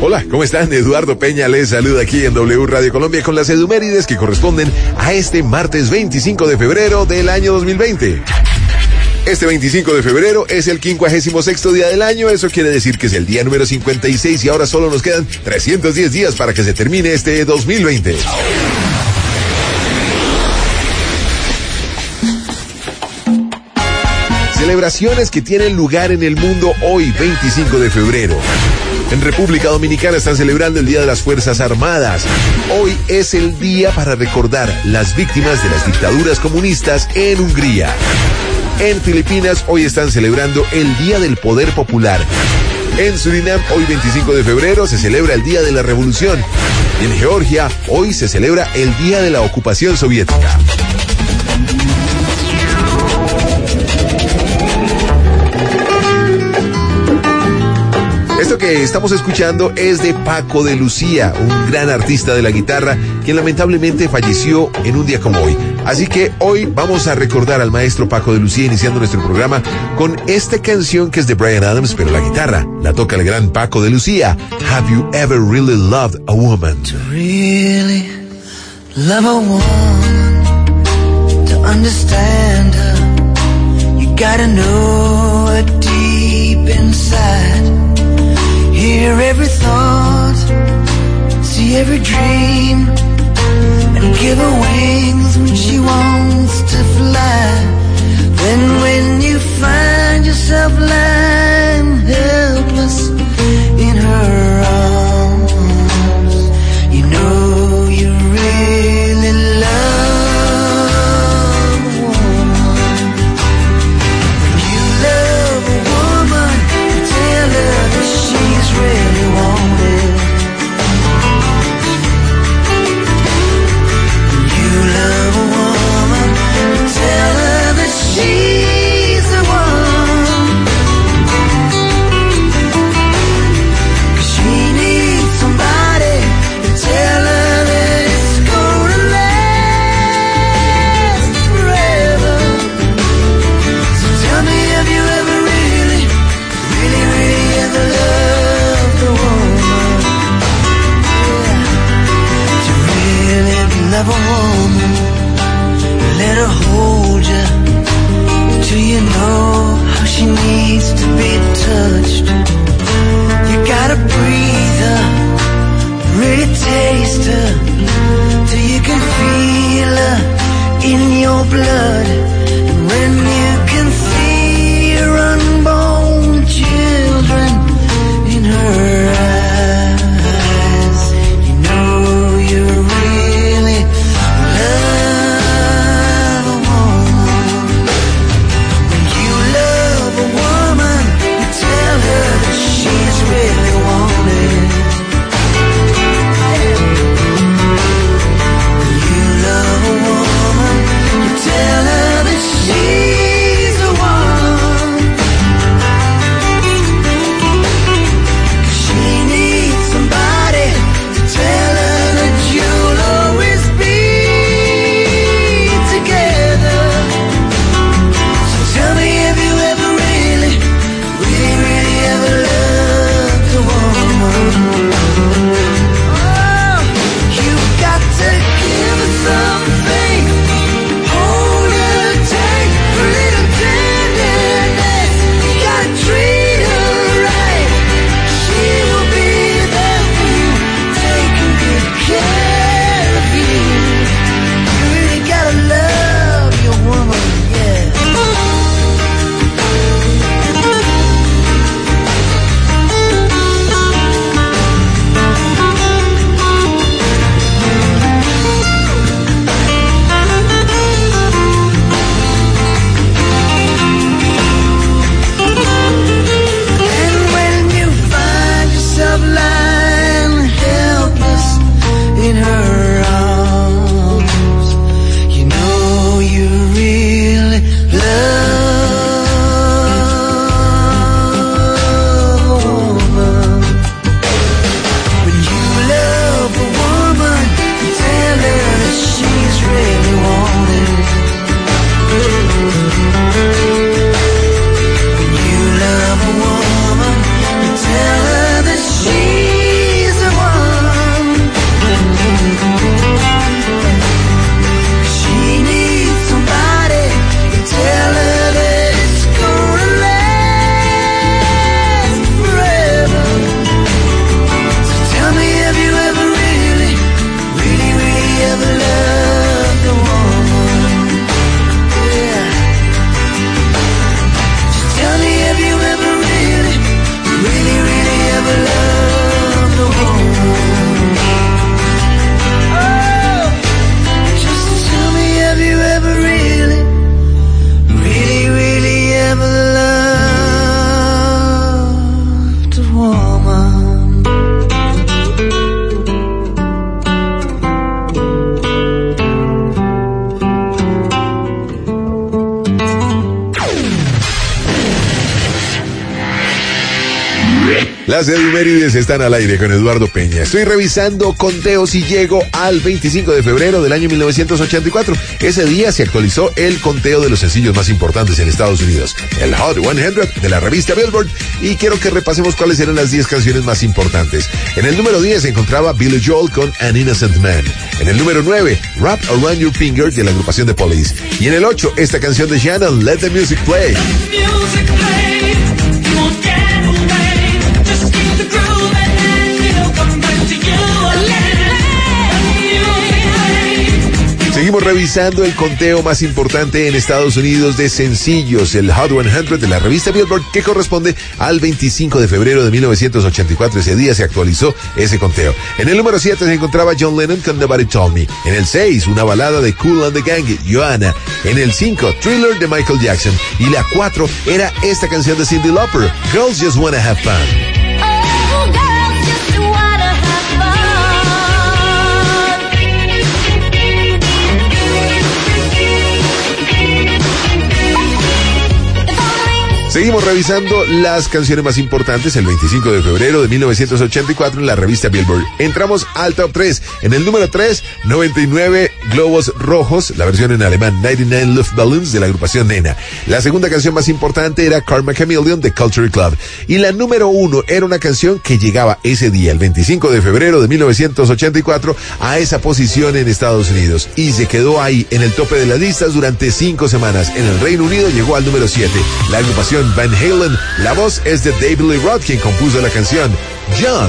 Hola, ¿cómo están? Eduardo Peña les saluda aquí en W Radio Colombia con las edumérides que corresponden a este martes 25 de febrero del año 2020. Este 25 de febrero es el 56º día del año, eso quiere decir que es el día número 56 y ahora solo nos quedan 310 días para que se termine este 2020. Celebraciones que tienen lugar en el mundo hoy, 25 de febrero. En República Dominicana están celebrando el Día de las Fuerzas Armadas. Hoy es el día para recordar las víctimas de las dictaduras comunistas en Hungría. En Filipinas hoy están celebrando el Día del Poder Popular. En Surinam hoy 25 de febrero se celebra el Día de la Revolución. Y en Georgia hoy se celebra el Día de la Ocupación Soviética. Esto que estamos escuchando es de Paco de Lucía, un gran artista de la guitarra, quien lamentablemente falleció en un día como hoy. Así que hoy vamos a recordar al maestro Paco de Lucía iniciando nuestro programa con esta canción que es de Bryan Adams, pero la guitarra la toca el gran Paco de Lucía. Have you ever really loved a woman? To really love a woman, to understand her, you gotta know her deep inside. Hear every thought, see every dream, and give her wings when she wants to fly. Then when you find yourself lying helpless in her arms, you know you really love a woman. When you love a woman, you tell her that she's really wanted. When you love a woman, you tell her that she's the one. 'Cause she needs somebody to tell her that it's gonna last forever. So tell me, have you ever really ever loved a woman? Yeah. To really love a woman, let her hold you till you know how she needs to be touched. You gotta breathe her, really taste her, till you can feel her in your blood. And when you can see your unborn children in her eyes, you know you really love a woman. When you love a woman, you tell her that woman. Las efemérides están al aire con Eduardo Peña. Estoy revisando conteos y llego al 25 de febrero del año 1984. Ese día se actualizó el conteo de los sencillos más importantes en Estados Unidos, el Hot 100 de la revista Billboard, y quiero que repasemos cuáles eran las 10 canciones más importantes. En el número 10 se encontraba Billy Joel con An Innocent Man. En el número 9, Wrap Around Your Finger de la agrupación The Police. Y en el 8, esta canción de Shannon, Let the Music Play. Seguimos revisando el conteo más importante en Estados Unidos de sencillos, el Hot 100 de la revista Billboard, que corresponde al 25 de febrero de 1984. Ese día se actualizó ese conteo. En el número 7 se encontraba John Lennon con Nobody Told Me. En el 6, una balada de Kool and the Gang, Joanna. En el 5, Thriller de Michael Jackson. Y la 4 era esta canción de Cyndi Lauper, Girls Just Wanna Have Fun. Seguimos revisando las canciones más importantes el 25 de febrero de 1984 en la revista Billboard. Entramos al top 3. En el número 3, 99 globos rojos, la versión en alemán 99 Luftballons de la agrupación Nena. La segunda canción más importante era Karma Chameleon de Culture Club. Y la número 1 era una canción que llegaba ese día, el 25 de febrero de 1984, a esa posición en Estados Unidos. Y se quedó ahí en el tope de las listas durante 5 semanas. En el Reino Unido llegó al número 7. La agrupación Van Halen. La voz es de David Lee Roth, quien compuso la canción John.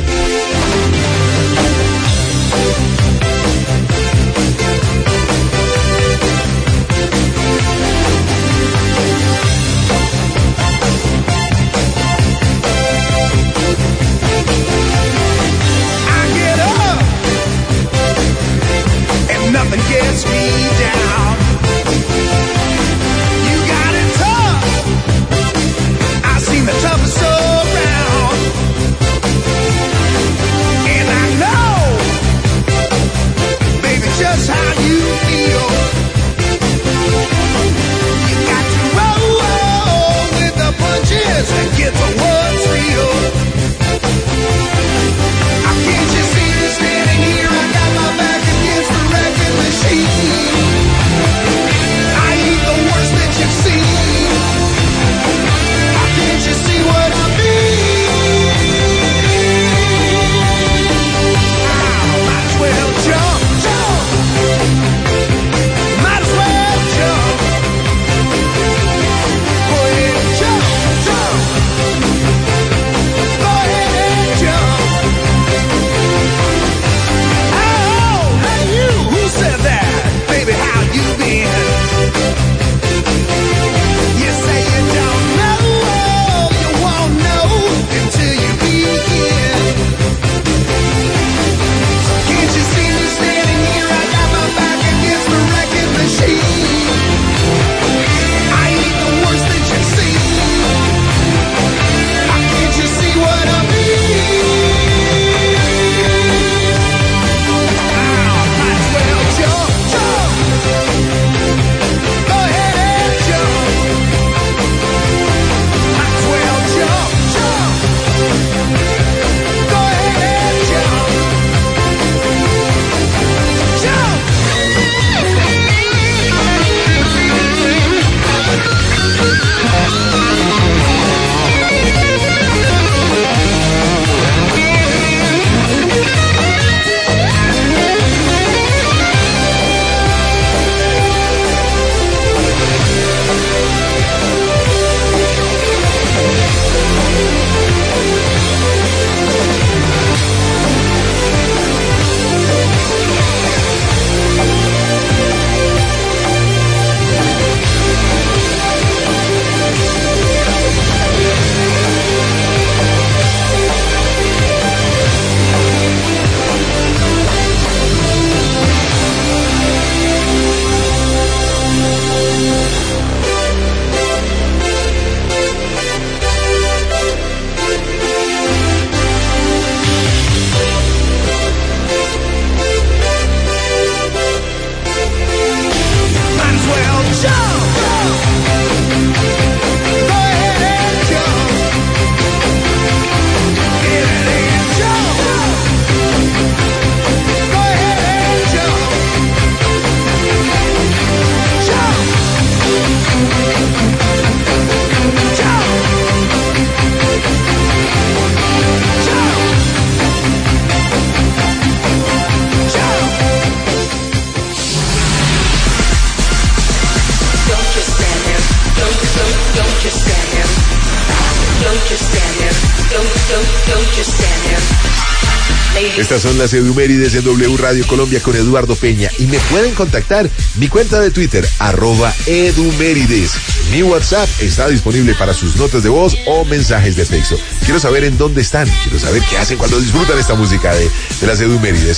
don't just stand there. Estas son las Edumérides en W Radio Colombia con Eduardo Peña. Y me pueden contactar mi cuenta de Twitter, @Edumérides. Mi WhatsApp está disponible para sus notas de voz o mensajes de texto. Quiero saber en dónde están. Quiero saber qué hacen cuando disfrutan esta música de las Edumérides.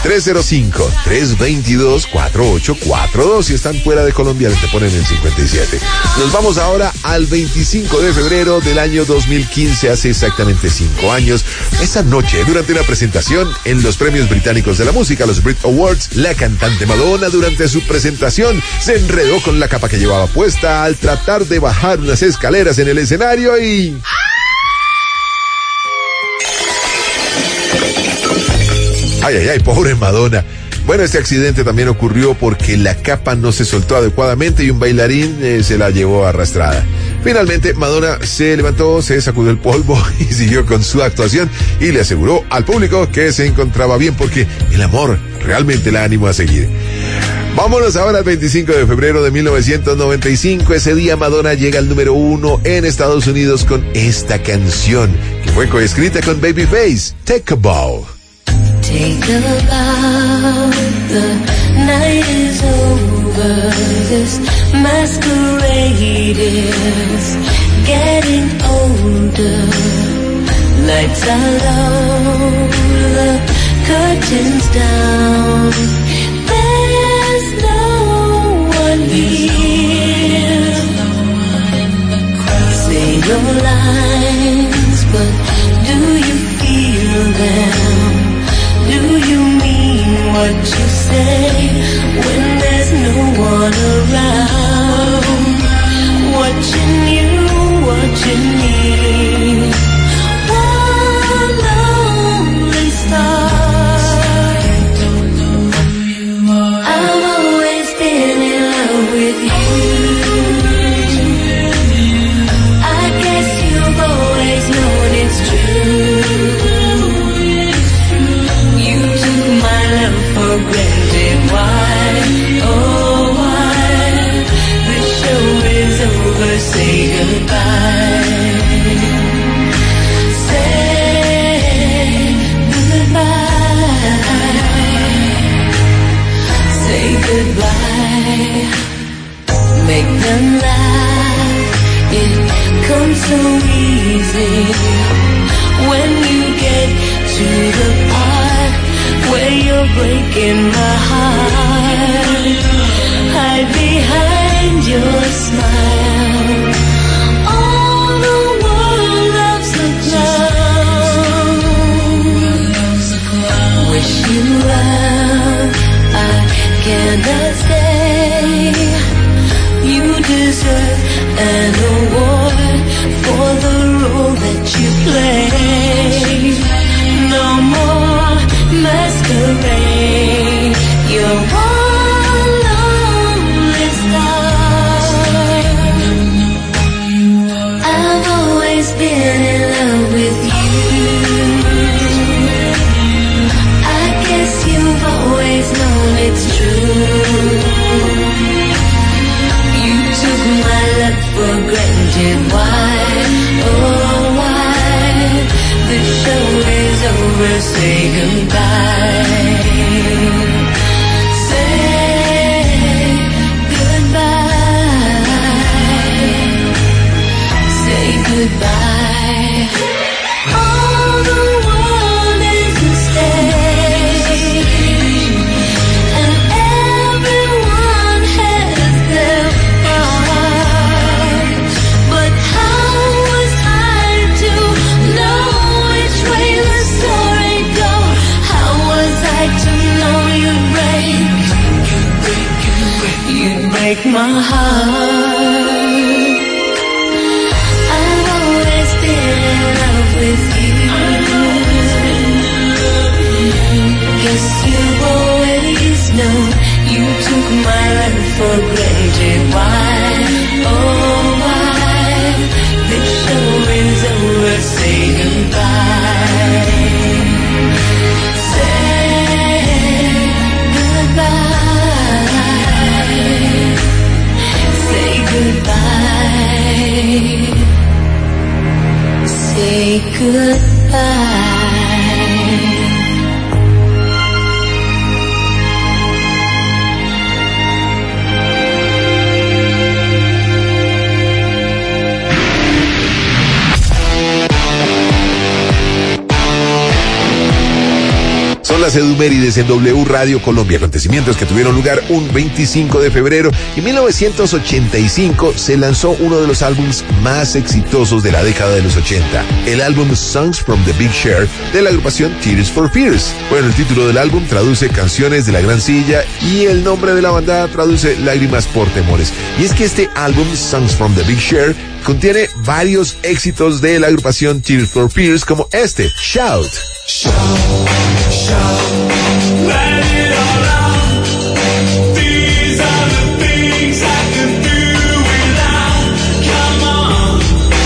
305-322-4842. Si están fuera de Colombia, te ponen el 57. Nos vamos ahora al 25 de febrero del año 2015, hace exactamente 5 años. Esa noche, durante una presentación en los premios británicos de la música, los Brit Awards, la cantante Madonna durante su presentación se enredó con la capa que llevaba puesta al tratar de bajar unas escaleras en el escenario y... Ay, pobre Madonna. Bueno, este accidente también ocurrió porque la capa no se soltó adecuadamente y un bailarín se la llevó arrastrada. Finalmente, Madonna se levantó, se sacudió el polvo y siguió con su actuación y le aseguró al público que se encontraba bien porque el amor realmente la animó a seguir. Vámonos ahora al 25 de febrero de 1995. Ese día Madonna llega al número 1 en Estados Unidos con esta canción que fue coescrita con Babyface, Take a Bow. Take a bow, the night is over, this masquerade is getting older, lights are low, the curtains down, there's no one here, say your lines, but do you feel them? Do you mean what you say when there's no one around? Watching you, watching me. One lonely star. I've always been in love with you. I guess you've always known it's true. For granted, why, oh why, the show is over, say goodbye, say goodbye, make them laugh, it comes so easy, when you get to the part where you're breaking my heart, hide behind your smile. All the world loves a clown. Wish you well, I cannot stay. You deserve an award for the role that you play. No more masquerade, you're one lonely star. I've always been in love with you. I guess you've always known it's true. You took my love for granted, why, oh why, the show is over, say goodbye. Say goodbye. Say goodbye. All the world is a stage, and everyone has their part. But how was I to know which way the story goes? How was I Son las Edumérides en W Radio Colombia, acontecimientos que tuvieron lugar un 25 de febrero. En 1985 se lanzó uno de los álbumes más exitosos de la década de los 80, el álbum Songs from the Big Share de la agrupación Tears for Fears. Bueno, el título del álbum traduce Canciones de la Gran Silla y el nombre de la banda traduce Lágrimas por Temores. Y es que este álbum, Songs from the Big Share, contiene varios éxitos de la agrupación Tears for Fears, como este, Shout. Shout, let it all out. These are the things I can do without. Come on,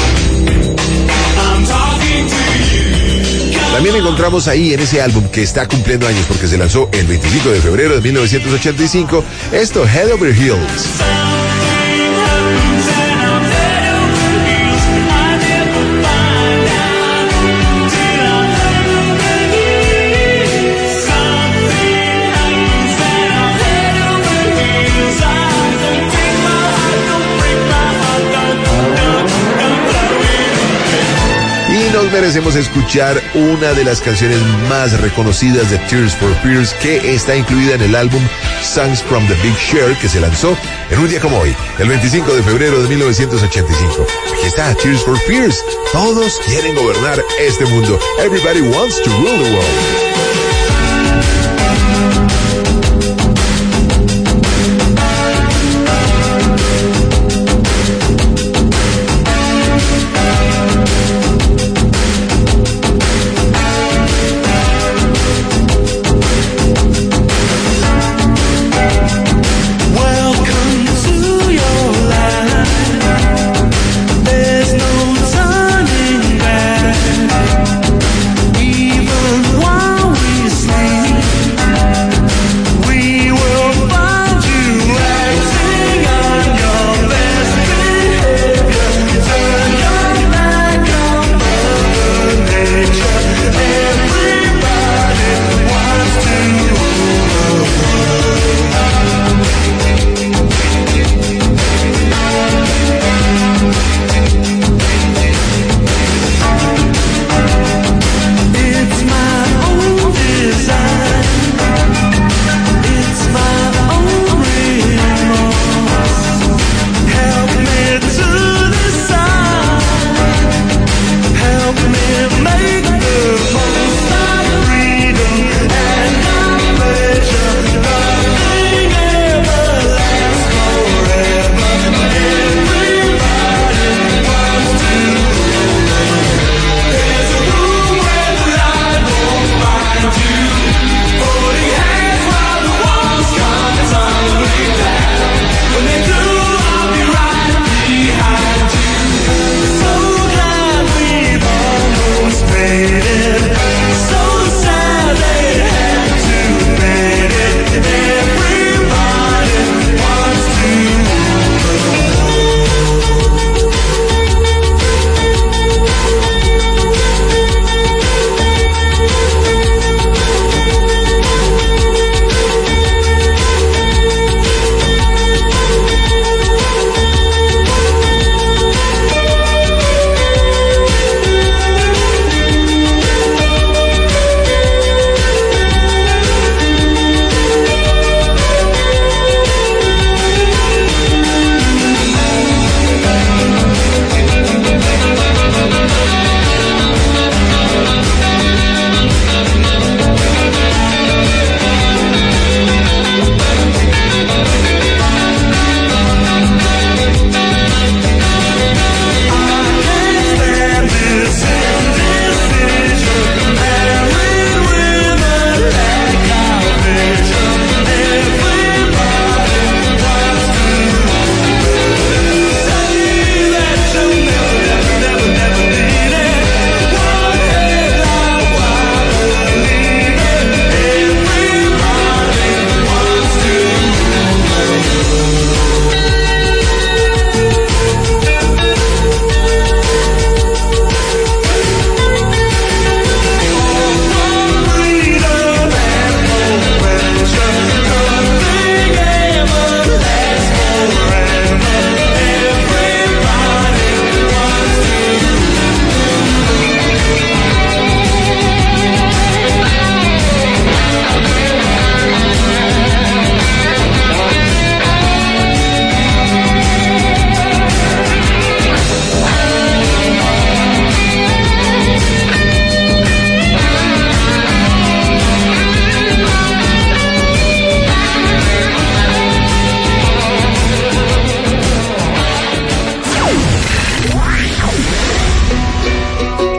I'm talking to you. También encontramos ahí en ese álbum, que está cumpliendo años porque se lanzó el 25 de febrero de 1985, esto, Head Over Heels. Nos merecemos escuchar una de las canciones más reconocidas de Tears for Fears, que está incluida en el álbum Songs from the Big Share, que se lanzó en un día como hoy, el 25 de febrero de 1985. Aquí está Tears for Fears. Todos quieren gobernar este mundo. Everybody wants to rule the world. Even while we sleep.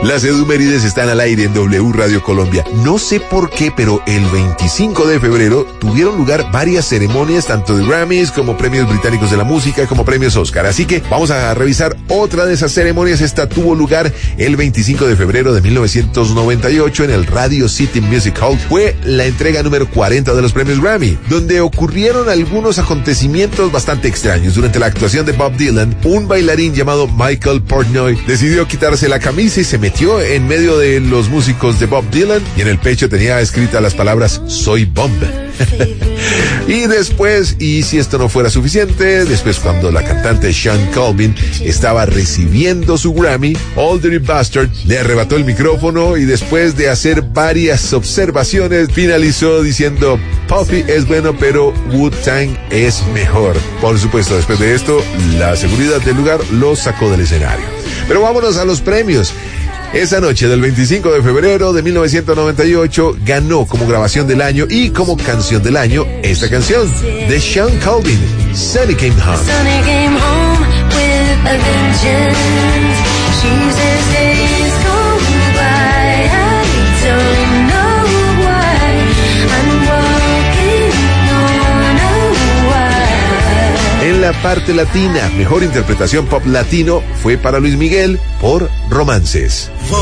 Las Edumérides están al aire en W Radio Colombia. No sé por qué, pero el 25 de febrero tuvieron lugar varias ceremonias, tanto de Grammys como premios británicos de la música, como premios Oscar. Así que vamos a revisar otra de esas ceremonias. Esta tuvo lugar el 25 de febrero de 1998 en el Radio City Music Hall. Fue la entrega número 40 de los premios Grammy, donde ocurrieron algunos acontecimientos bastante extraños. Durante la actuación de Bob Dylan, un bailarín llamado Michael Portnoy decidió quitarse la camisa y se metió en medio de los músicos de Bob Dylan, y en el pecho tenía escritas las palabras "Soy Bob". Y después, y si esto no fuera suficiente, después cuando la cantante Sean Colvin estaba recibiendo su Grammy, Old Dirty Bastard le arrebató el micrófono y después de hacer varias observaciones finalizó diciendo: Puffy es bueno, pero Wu-Tang es mejor. Por supuesto, después de esto, la seguridad del lugar lo sacó del escenario. Pero vámonos a los premios. Esa noche del 25 de febrero de 1998 ganó como grabación del año y como canción del año esta canción de Sean Colvin, Sunny Came Home. Sunny came home with a vengeance. She says days go by, I don't know why. I'm walking on a wire. En la parte latina, mejor interpretación pop latino fue para Luis Miguel por Romances. Voy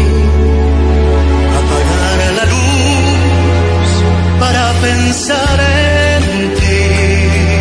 a apagar la luz para pensar en ti.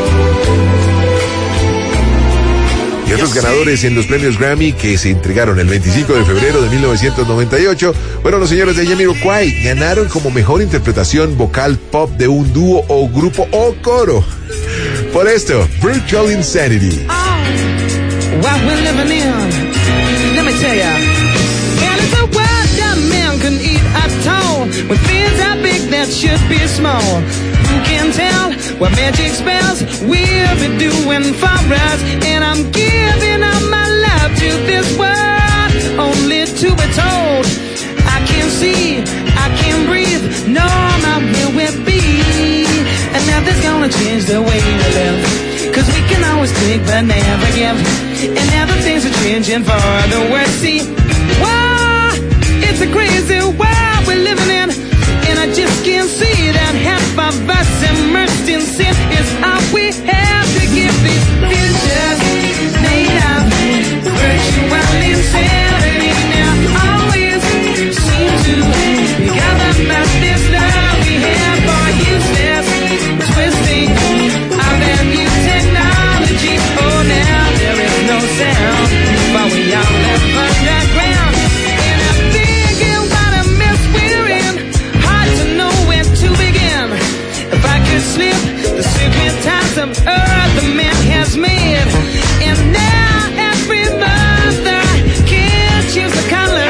Y otros ganadores en los premios Grammy que se entregaron el 25 de febrero de 1998 fueron los señores de Jamiroquai. Ganaron como mejor interpretación vocal pop de un dúo o grupo o coro. Por esto, Virtual Insanity. What we're living in, let me tell ya. And it's a world that man can eat at all. When things are big that should be small. Who can tell what magic spells we'll be doing for us? And I'm giving up my love to this world, only to be told I can't see, I can't breathe, no, my will will be. And nothing's gonna change the way we live. 'Cause we can always take but never give. And now the things are changing for the worse. See, wow, it's a crazy world we're living in. And I just can't see that half of us immersed in sin is all we have to give. These futures made of virtual insanity now always seem to be gathered by this love we have for useless twisting of their new technology. Oh, now there is no sound, but we all live underground. And I'm thinking what a mess we're in, hard to know where to begin. If I could slip the secret ties of earth the man has made, and now every mother can choose the color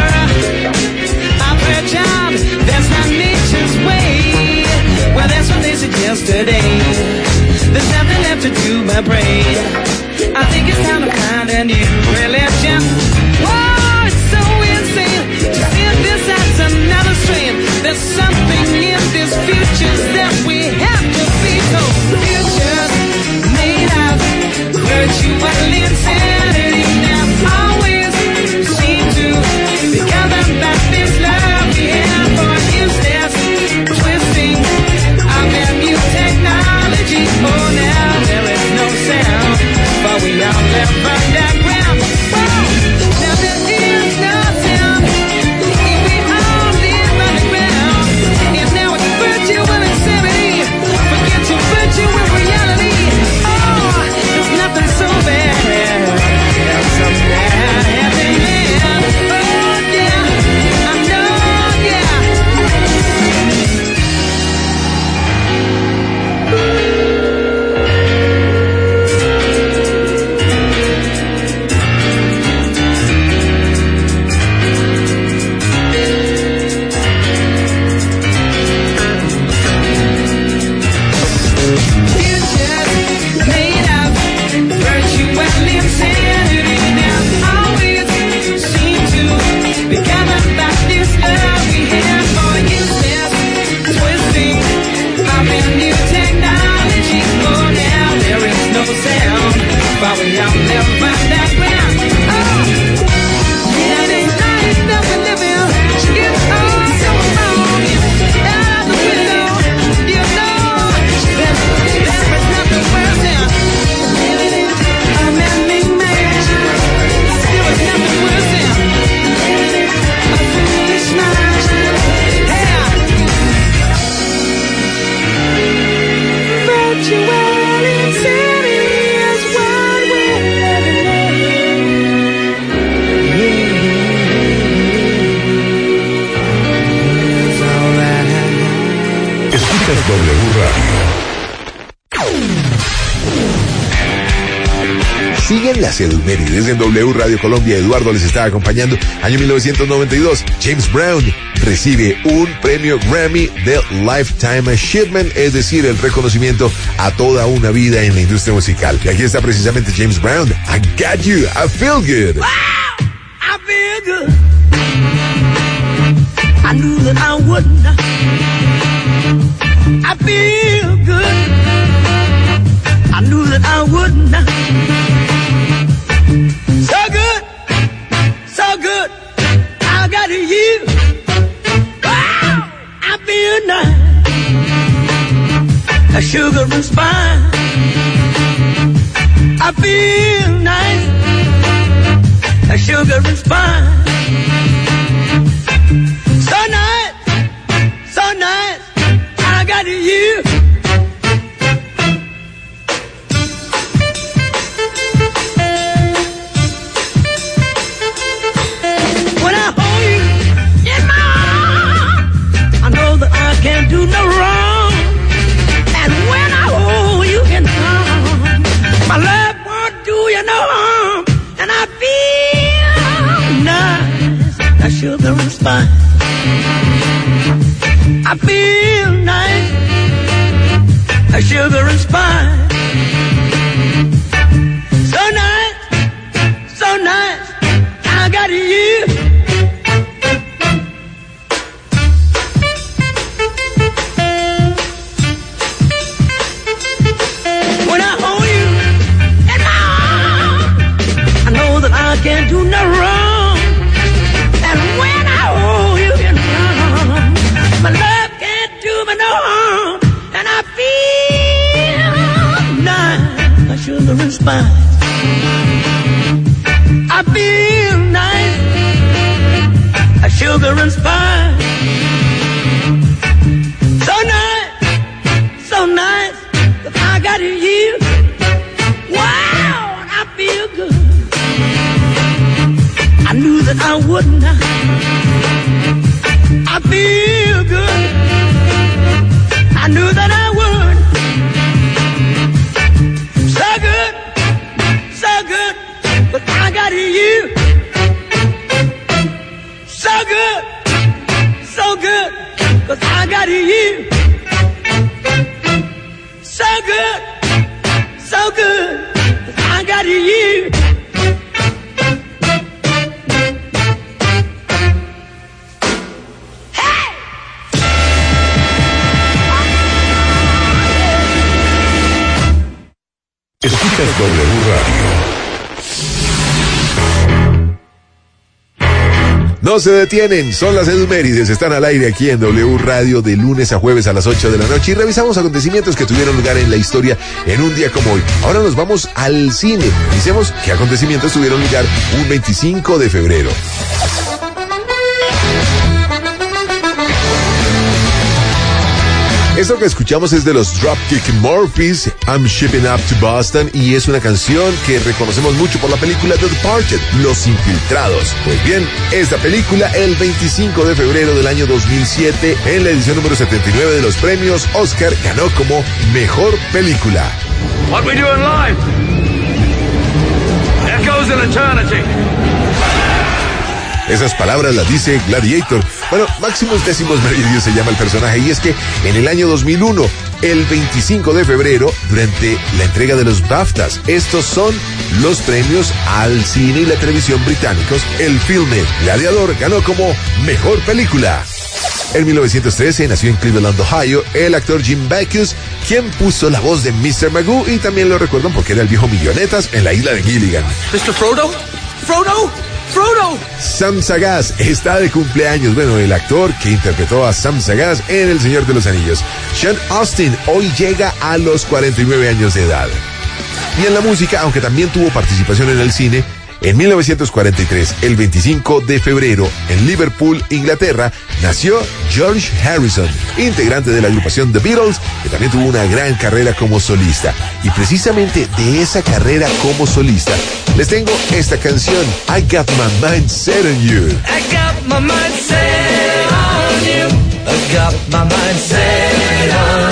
of her child. That's not nature's way. Well, that's what they said yesterday. There's nothing left to do but pray. I think it's time to find a new religion. Whoa, it's so insane to see this as another strain. There's something in this future that we have to be told. Futures made of virtual insanity now always seem to be covered by this love we have for useless twisting of their new technology. Escuchas W Radio. Siguen las edumérides en W Radio Colombia. Eduardo les está acompañando. Año 1992, James Brown recibe un premio Grammy de Lifetime Achievement, es decir, el reconocimiento a toda una vida en la industria musical. Y aquí está precisamente James Brown. I got you, I feel good. Wow, I feel good. I knew that I wouldn't. I feel good. I knew that I wouldn't. So good, so good. I got you. Wow, I feel nice. A sugar and spice. I feel nice. A sugar and spice. So nice, so nice. I got you. When I hold you in my arms, I know that I can't do no wrong. And when I hold you in my arms, my love won't do you no harm. And I feel nice, that sugar and spice. I feel nice, that sugar and spice. So nice, so nice, I got you. When I hold you in my arms, I know that I can't do no wrong. And when I hold you in my arms, my love can't do me no harm. And I feel nice, like sugar and spice. I feel nice, like sugar and spice. So nice, so nice, 'cause I got you. Wow, I feel good. I knew that I wouldn't. I feel good. I knew that I would. So good, but I got you. So good, but I got you. So good, but I got you. Escuchas W Radio. No se detienen, son las edumérides, están al aire aquí en W Radio de lunes a jueves a las 8 de la noche y revisamos acontecimientos que tuvieron lugar en la historia en un día como hoy. Ahora nos vamos al cine, dicemos qué acontecimientos tuvieron lugar un 25 de febrero. Esto que escuchamos es de los Dropkick Murphys, I'm Shipping Up to Boston, y es una canción que reconocemos mucho por la película The Departed, Los Infiltrados. Pues bien, esta película el 25 de febrero del año 2007, en la edición número 79 de los premios Oscar, ganó como Mejor Película. What we do in life echoes in eternity. Esas palabras las dice Gladiator. Bueno, Maximus Decimus Meridius se llama el personaje, y es que en el año 2001, el 25 de febrero, durante la entrega de los BAFTAs, estos son los premios al cine y la televisión británicos, el filme Gladiador ganó como Mejor Película. En 1913 nació en Cleveland, Ohio, el actor Jim Backus, quien puso la voz de Mr. Magoo, y también lo recuerdan porque era el viejo millonetas en la isla de Gilligan. Mr. Frodo? Frodo? Sam Sagaz está de cumpleaños. Bueno, el actor que interpretó a Sam Sagaz en El Señor de los Anillos. Sean Astin hoy llega a los 49 años de edad. Y en la música, aunque también tuvo participación en el cine, en 1943, el 25 de febrero, en Liverpool, Inglaterra, nació George Harrison, integrante de la agrupación The Beatles, que también tuvo una gran carrera como solista. Y precisamente de esa carrera como solista, les tengo esta canción, I Got My Mind Set on You. I got my mind set on you. I got my mind set on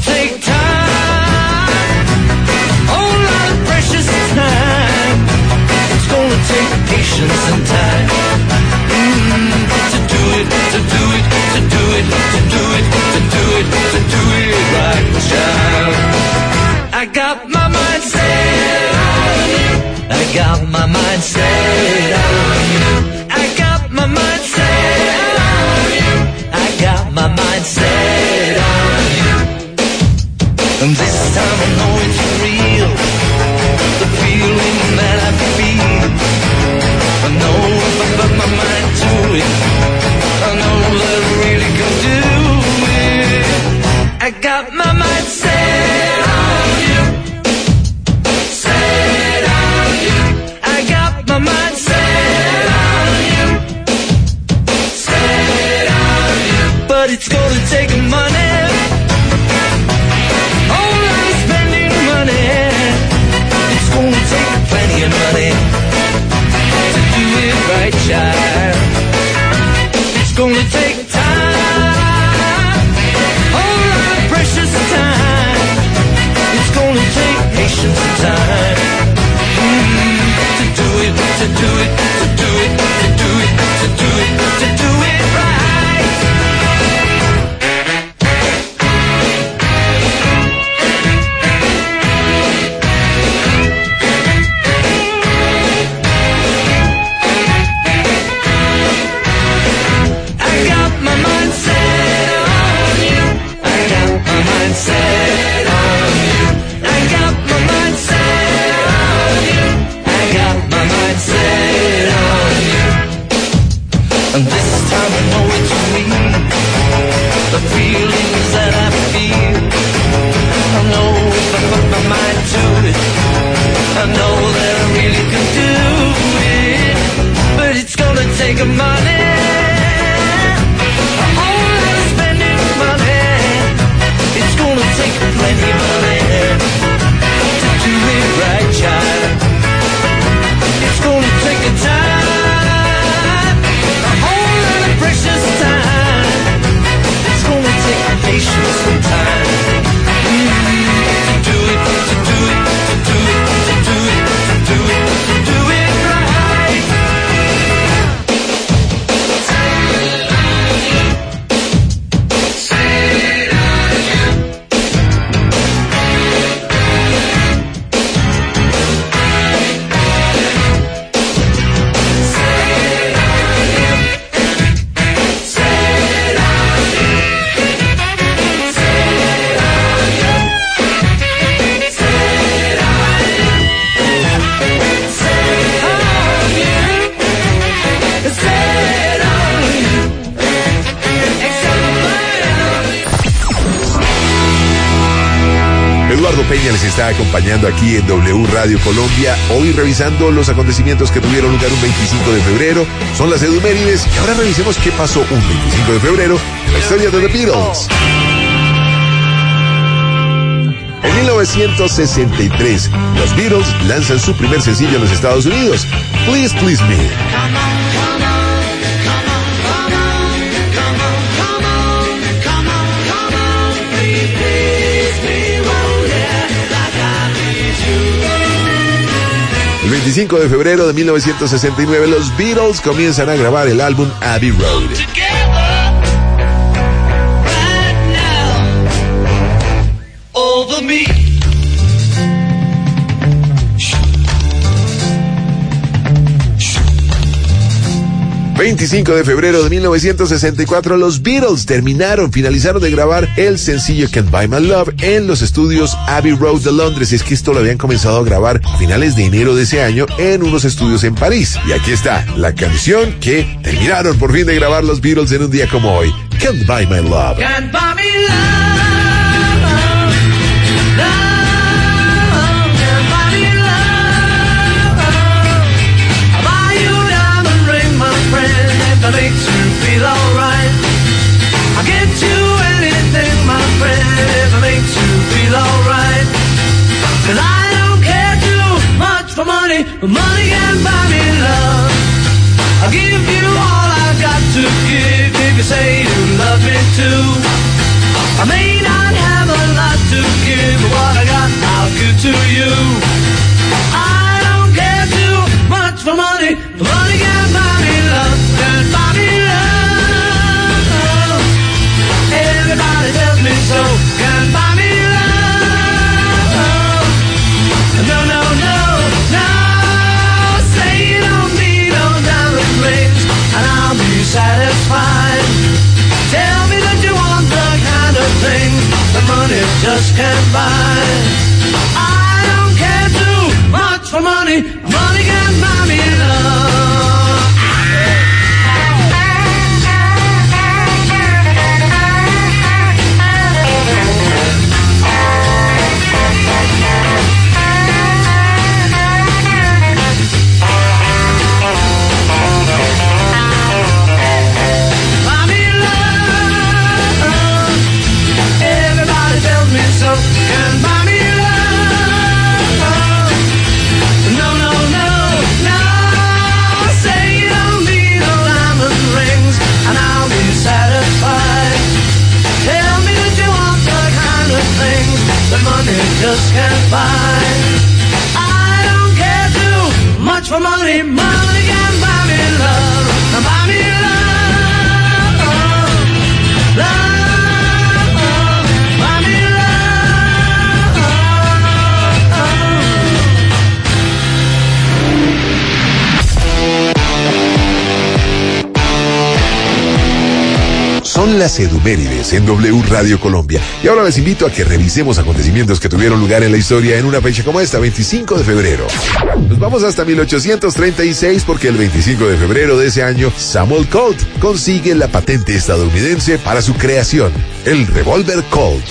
take time, a whole lot of precious time. It's gonna take patience and time to do it, to do it, to do it, to do it, to do it, to do it right, child. I got my mind set on you. I got my mind set on you. I got my mind set on you. I got my mind set on you. And this time I know it's real, the feeling that I feel. I know if I put my mind to it, I know that I really can do it. I got my mind set on you, set on you. I got my mind set on you, set on you. But it's gonna take money, whole lot of spending money. It's gonna take plenty of money to do it right, child. It's gonna take time, whole lot of precious time. It's gonna take patience and time to do it, to do it, to do it, to do it, to do it, to do it right. I got my mind set on you. I got my mind set on you. I got my mind set on you. I got my mind set on you. And this time I know it's real, the feelings that I feel. I know if I put my mind to it, I know that I really can do it. But it's gonna take a money, a whole lot of spending money. It's gonna take plenty of money to do it right, child. It's gonna take a time, a whole lot of precious time. It's gonna take patience and time to do it, to do it, to do it, to do it, to do it, to do it right. Eduardo Peña les está acompañando aquí en W Radio Colombia, hoy revisando los acontecimientos que tuvieron lugar un 25 de febrero. Son las Edumérides y ahora revisemos qué pasó un 25 de febrero en la historia de The Beatles. En 1963, los Beatles lanzan su primer sencillo en los Estados Unidos, Please Please Me. El 25 de febrero de 1969, los Beatles comienzan a grabar el álbum Abbey Road. Me. 25 de febrero de 1964, los Beatles finalizaron de grabar el sencillo Can't Buy My Love en los estudios Abbey Road de Londres. Es que esto lo habían comenzado a grabar a finales de enero de ese año en unos estudios en París. Y aquí está la canción que terminaron por fin de grabar los Beatles en un día como hoy, Can't Buy My Love. Can't buy me love. That makes you feel alright. I'll get you anything, my friend, if it makes you feel alright. 'Cause I don't care too much for money, but money can't buy me love. I'll give you all I've got to give if you say you love me too. I may just can't buy. I don't care too much for money. Money can't buy me love. Just can't buy. I don't care too much for money. Money can buy me love. Buy me love, love. Buy me Son las Edumérides en W Radio Colombia. Y ahora les invito a que revisemos acontecimientos que tuvieron lugar en la historia en una fecha como esta, 25 de febrero. Nos vamos hasta 1836 porque el 25 de febrero de ese año, Samuel Colt consigue la patente estadounidense para su creación, el revólver Colt.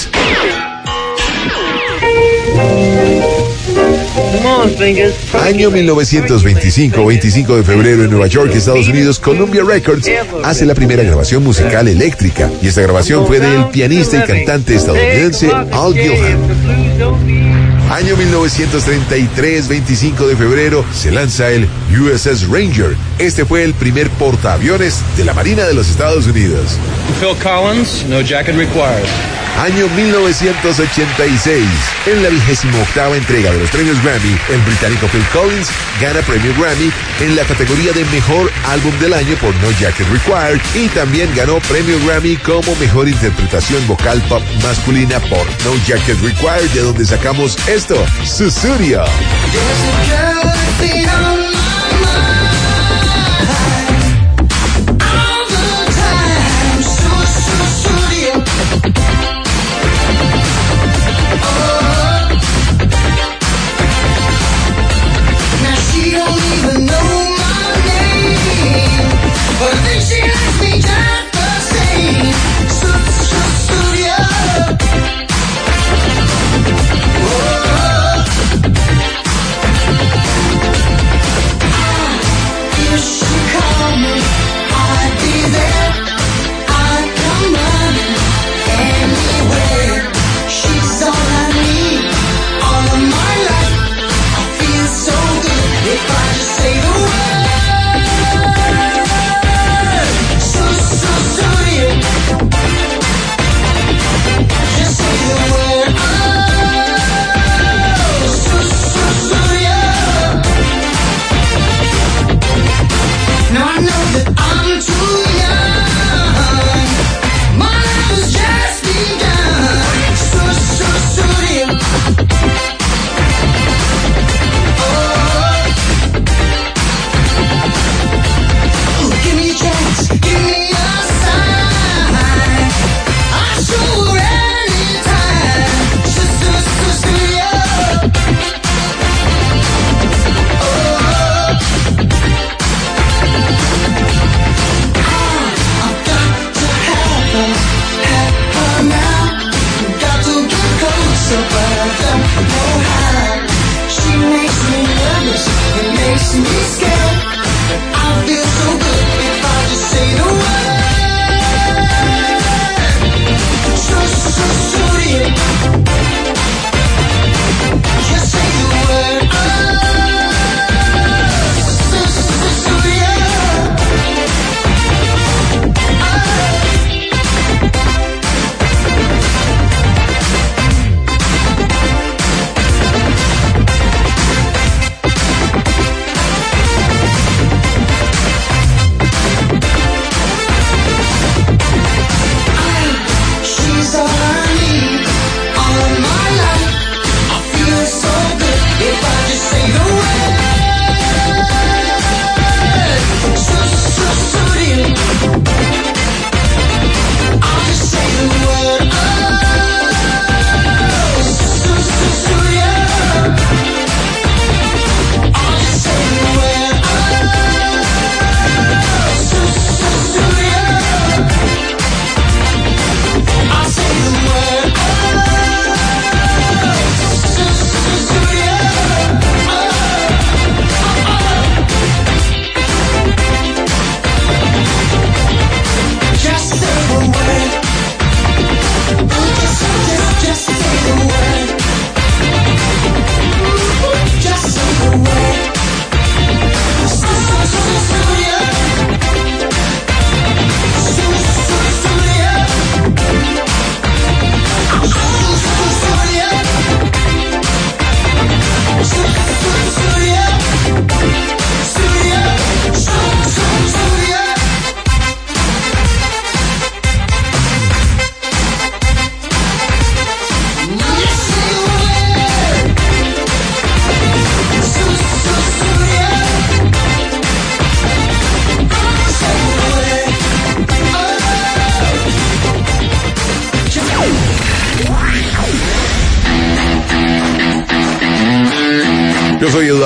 Año 1925, 25 de febrero en Nueva York, Estados Unidos, Columbia Records hace la primera grabación musical eléctrica y esta grabación fue del pianista y cantante estadounidense Al Gilhan. Año 1933, 25 de febrero, se lanza el USS Ranger. Este fue el primer portaaviones de la Marina de los Estados Unidos. Phil Collins, no jacket required. Año 1986. En la 28ª entrega de los premios Grammy, el británico Phil Collins gana premio Grammy en la categoría de Mejor Álbum del Año por No Jacket Required y también ganó premio Grammy como Mejor Interpretación Vocal Pop Masculina por No Jacket Required, de donde sacamos esto, Susudio.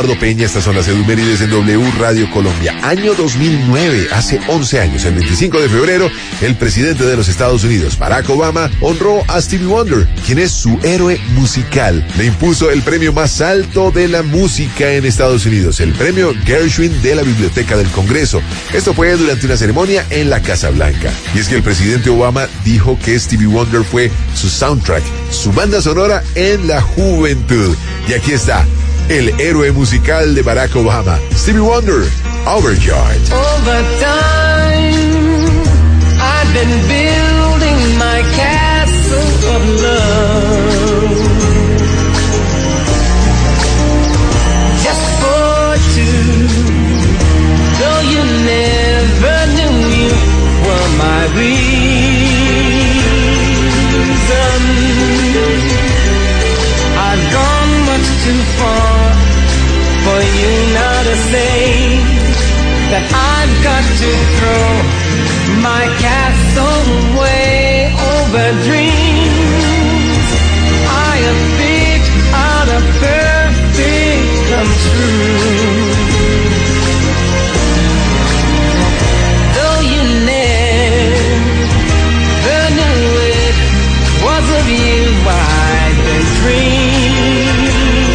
Eduardo Peña. Estas son las efemérides en W Radio Colombia. Año 2009, hace 11 años, el 25 de febrero, el presidente de los Estados Unidos, Barack Obama, honró a Stevie Wonder, quien es su héroe musical. Le impuso el premio más alto de la música en Estados Unidos, el premio Gershwin de la Biblioteca del Congreso. Esto fue durante una ceremonia en la Casa Blanca. Y es que el presidente Obama dijo que Stevie Wonder fue su soundtrack, su banda sonora en la juventud. Y aquí está, el héroe musical de Barack Obama, Stevie Wonder, Overjoyed. Over time, I've been building my castle of love. Just for two, though you never knew you were my reason. I've gone much too far for you now to say that I've got to throw my castle away over dreams I have picked out a perfect come true. Though you never knew it was of you I've been dreaming.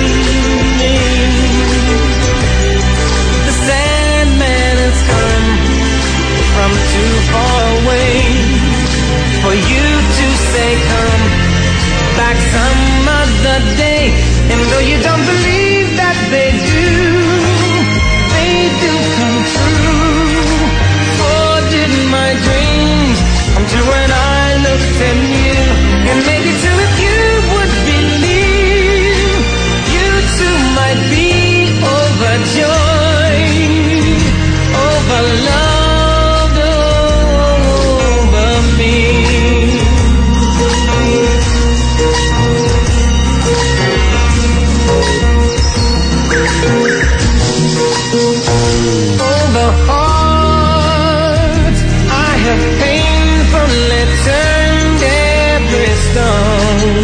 The Sandman has come from too far away for you to say come back some other day. And though you don't believe that they do come true. Oh, did my dreams come true when I looked at you? And maybe too if you would believe, you too might be overjoyed, overloved over me. Over hearts I have painfully turned every stone,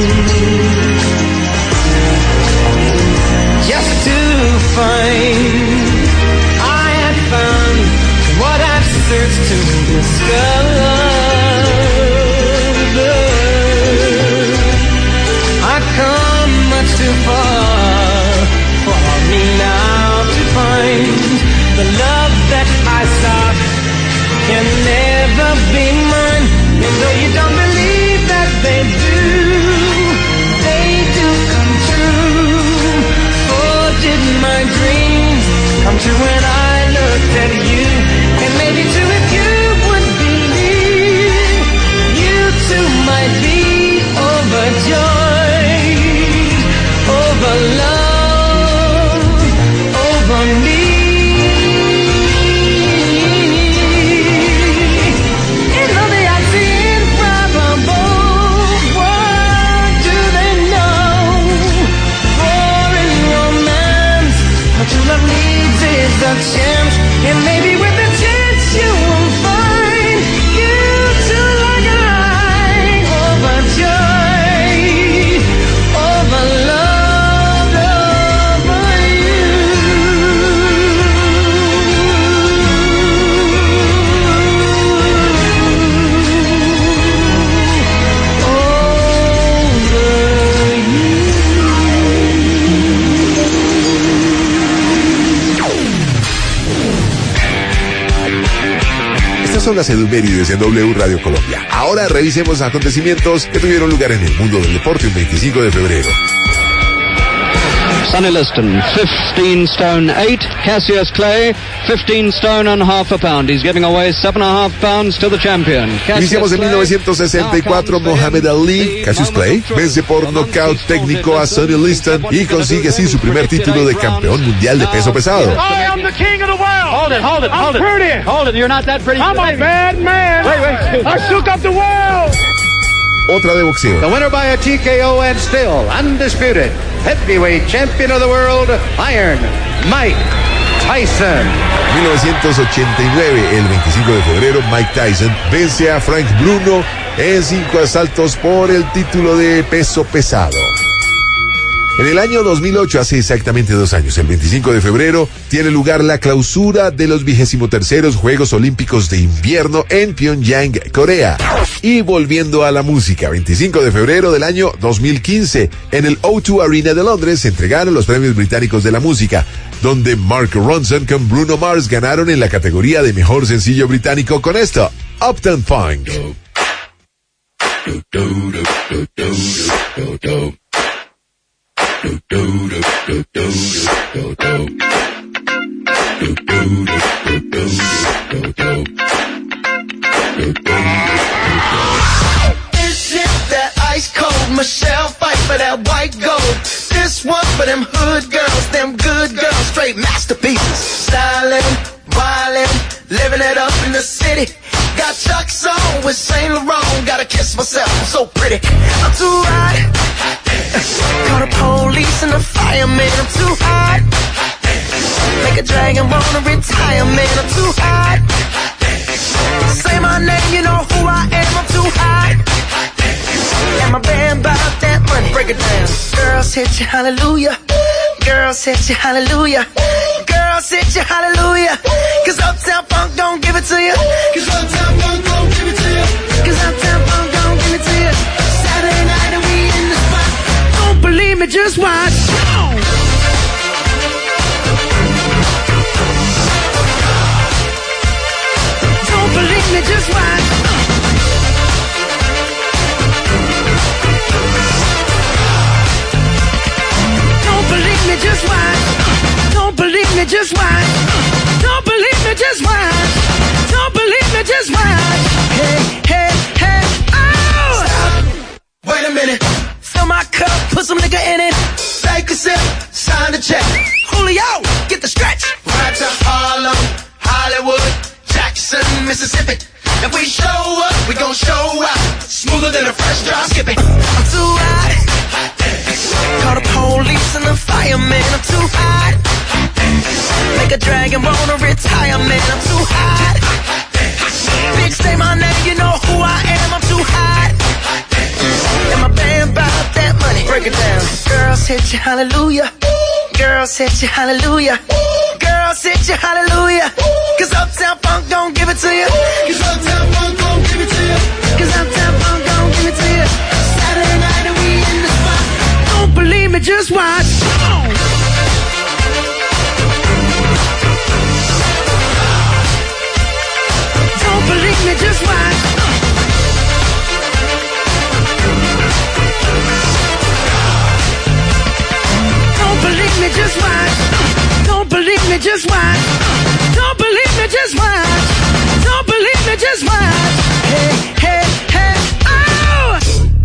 just to find I had found what I've searched to discover. I've come much too far for me now to find the love that I sought can never be mine. And though you don't believe that they do come true. Oh, did my dreams come true when I looked at you? And maybe too if you would believe, you too might be overjoyed, overloved, over me. In all the unseen probable, what do they know? For in romance, what you love needs is a chance, and maybe with a chance you will find you too like I, overjoyed, overloved over you. Estas son las efemérides en W Radio Colombia. Ahora revisemos acontecimientos que tuvieron lugar en el mundo del deporte un 25 de febrero. Sonny Liston, 15 stone 8. Cassius Clay, 15 stone and half a pound. He's giving away 7.5 pounds to the champion. Iniciamos en 1964. Mohamed Ali, Cassius Clay, vence por nocaut técnico a Sonny Liston y consigue así su primer título de campeón mundial de peso pesado. I am the king of the world. Hold it. I'm pretty. Hold it, you're not that pretty. I'm a bad man. Wait. I shook up the world. Otra de boxeo. The winner by a TKO and still undisputed heavyweight champion of the world, Iron Mike Tyson. 1989, el 25 de febrero, Mike Tyson vence a Frank Bruno en 5 asaltos por el título de peso pesado. En el año 2008, hace exactamente 2 años, el 25 de febrero, tiene lugar la clausura de los 23º Juegos Olímpicos de Invierno en Pyongyang, Corea. Y volviendo a la música, 25 de febrero del año 2015, en el O2 Arena de Londres se entregaron los premios británicos de la música, donde Mark Ronson con Bruno Mars ganaron en la categoría de mejor sencillo británico con esto, Uptown Funk. This is that ice cold Michelle fight for that white gold. This one for them hood girls, them good girls, straight masterpieces. Styling, wildin', living it up in the city. Got Chuck's on with Saint Laurent. Gotta kiss myself, I'm so pretty. I'm too hot. Call the police and the fireman. I'm too hot. Make a dragon wanna retire, man. I'm too hot. Say my name, you know who I am. I'm too hot. And my band bought that money. Break it down. Girls hit you, hallelujah. Girls hit you, hallelujah. Girls hit you, hallelujah. Cause Uptown Funk don't give it to you. Cause Uptown Funk don't give it to you. Cause Uptown Funk don't give it to you. Saturday night and we in the spot. Don't believe me, just watch. Don't believe me, just watch. Don't believe me, just watch. Don't believe me, just watch. Don't believe me, just watch. Don't believe me, just watch. Hey, hey, hey, oh! Stop. Wait a minute. Fill my cup, put some nigga in it. Take a sip, sign the check. Julio, get the stretch. Right to Harlem, Hollywood, Jackson, Mississippi. If we show up, we gon' show out. Smoother than a fresh drop skipping. I'm too hot. Call the police and the fireman. I'm too hot. Make a dragon wanna retire, man. I'm too hot. Bitch, say my name, you know who I am. I'm too hot. And my band bought that money. Break it down. Girls hit you, hallelujah. Girls hit you, hallelujah. Girls hit you, hallelujah. Cause Uptown Funk don't give it to you. Cause Uptown Funk don't give it to you. Cause Uptown Funk don't give it to you. Saturday night and we in the spot. Don't believe me, just watch. Don't believe me, just watch. Don't believe me, just watch. Don't believe me, just watch. Don't believe me, just watch. Don't believe me, just watch. Hey, hey, hey, oh!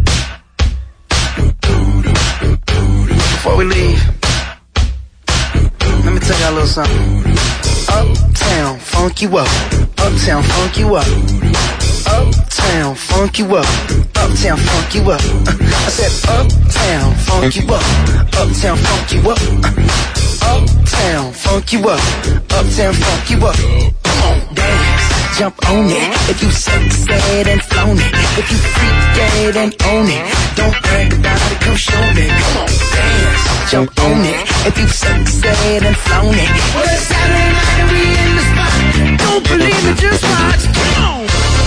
Before we leave, let me tell y'all a little something. Uptown, funk you up. Uptown, funk you up. Uptown, funk you up. Uptown, funk you up. I said uptown, funk you up. Uptown, funk you up. Uptown, funk you up. Uptown, funk you up. Come on, dance, jump on it. If you sexed and flown it. If you freaked dead and own it. Don't brag about it, come show me. Come on, dance, jump on it. If you sexed and flown it. Well, it's Saturday night and we in the spot. Don't believe it, just watch. Come on.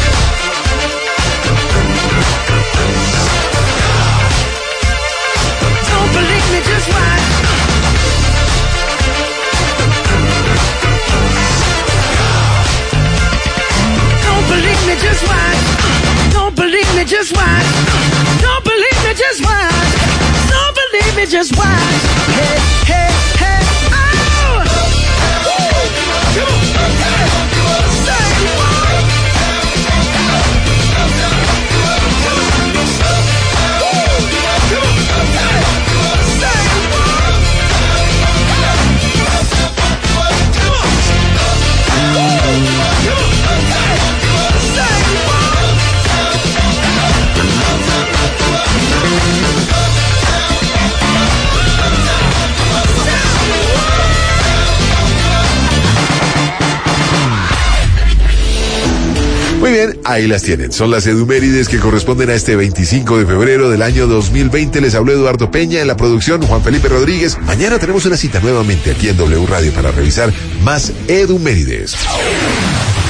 Don't believe me, just watch. Don't believe me, just watch. Don't believe me, just watch. Don't believe me, just watch. Don't believe me, just watch. Hey, hey, hey, oh! Say what? Say Muy bien, ahí las tienen. Son las edumérides que corresponden a este 25 de febrero del año 2020. Les habló Eduardo Peña, en la producción Juan Felipe Rodríguez. Mañana tenemos una cita nuevamente aquí en W Radio para revisar más edumérides.